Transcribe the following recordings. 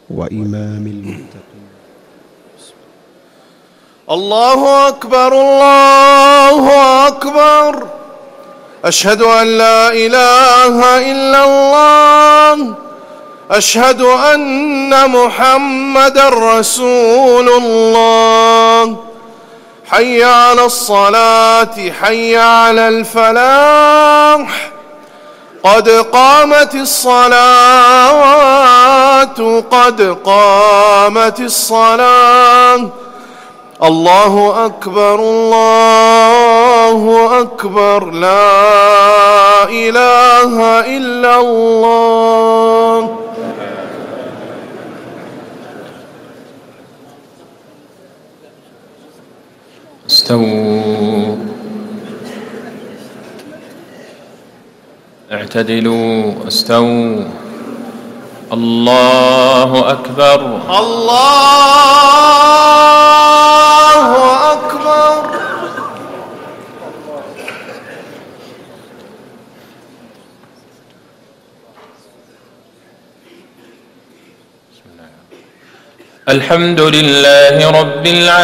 وإمام المتقين. الله أكبر الله أكبر، أشهد أن لا إله إلا الله، أشهد أن محمدًا رسول الله. حي على الصلاة، حي على الفلاح، قد قامت الصلاة، قد قامت الصلاة. الله أكبر الله أكبر، لا إله إلا الله. استووا، اعتدلوا، استووا. الله أكبر الله أكبر. الحمد لله رب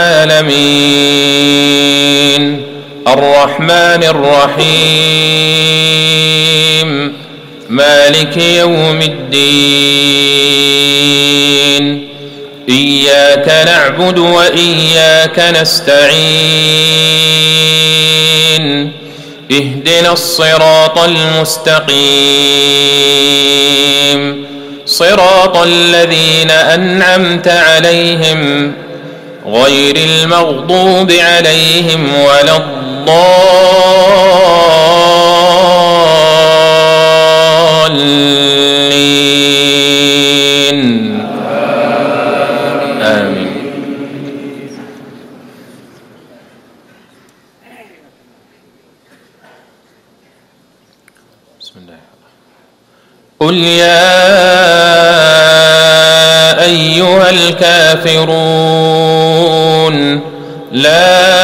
العالمين، الرحمن الرحيم، مالك يوم الدين. إياك نعبد وإياك نستعين، اهدنا الصراط المستقيم، صراط الذين أنعمت عليهم غير المغضوب عليهم ولا الضالين. آمين. بسم الله. قل يا أيها الكافرون لا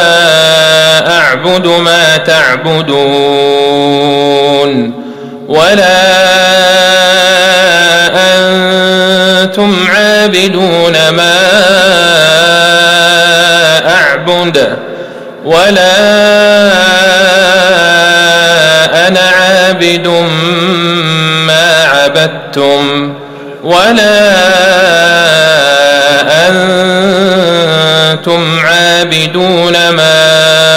أعبد ما تعبدون ولا أنتم عابدون ما أعبد ولا أنا عابد ما عبدتم ولا أنتم عابدون ما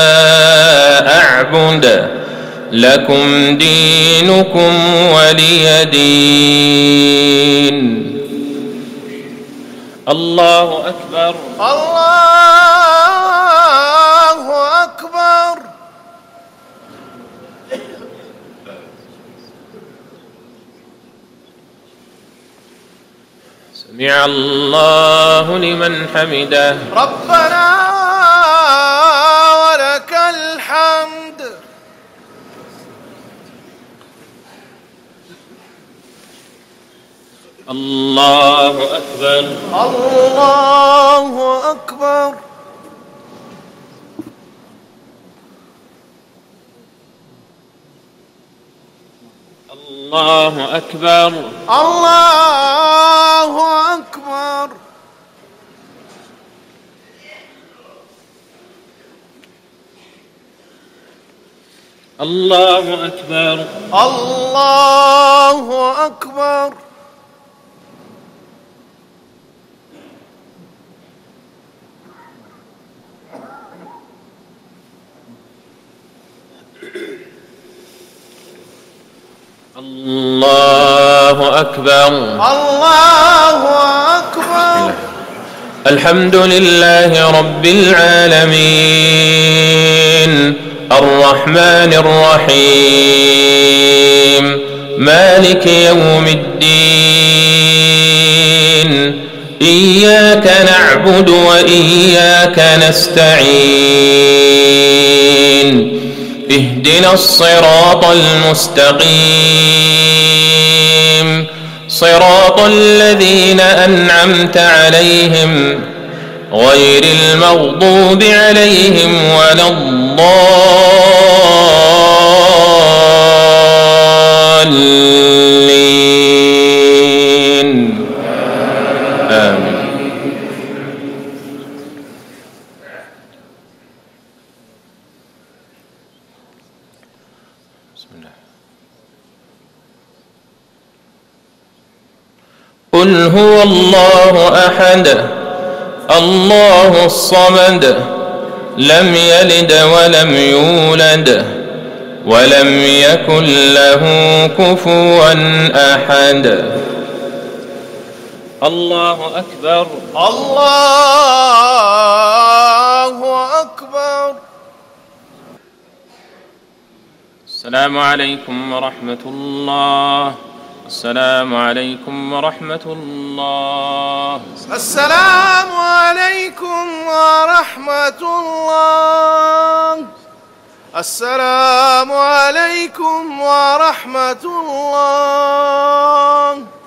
أعبد، لكم دينكم ولي دين. الله أكبر الله أكبر. سمع الله لمن حمده. ربنا ولك الحمد. الله أكبر الله أكبر. الله أكبر الله أكبر. الله أكبر الله أكبر. الله أكبر الله أكبر. الحمد لله رب العالمين، الرحمن الرحيم، مالك يوم الدين. إياك نعبد وإياك نستعين، اهدنا الصراط المستقيم، صراط الذين أنعمت عليهم غير المغضوب عليهم ولا الضالين. قل هو الله أحد الله الصمد لم يلد ولم يولد ولم يكن له كفوا أحد. الله أكبر. الله أكبر. السلام عليكم ورحمة الله. السلام عليكم ورحمة الله. السلام عليكم ورحمة الله. السلام عليكم ورحمة الله.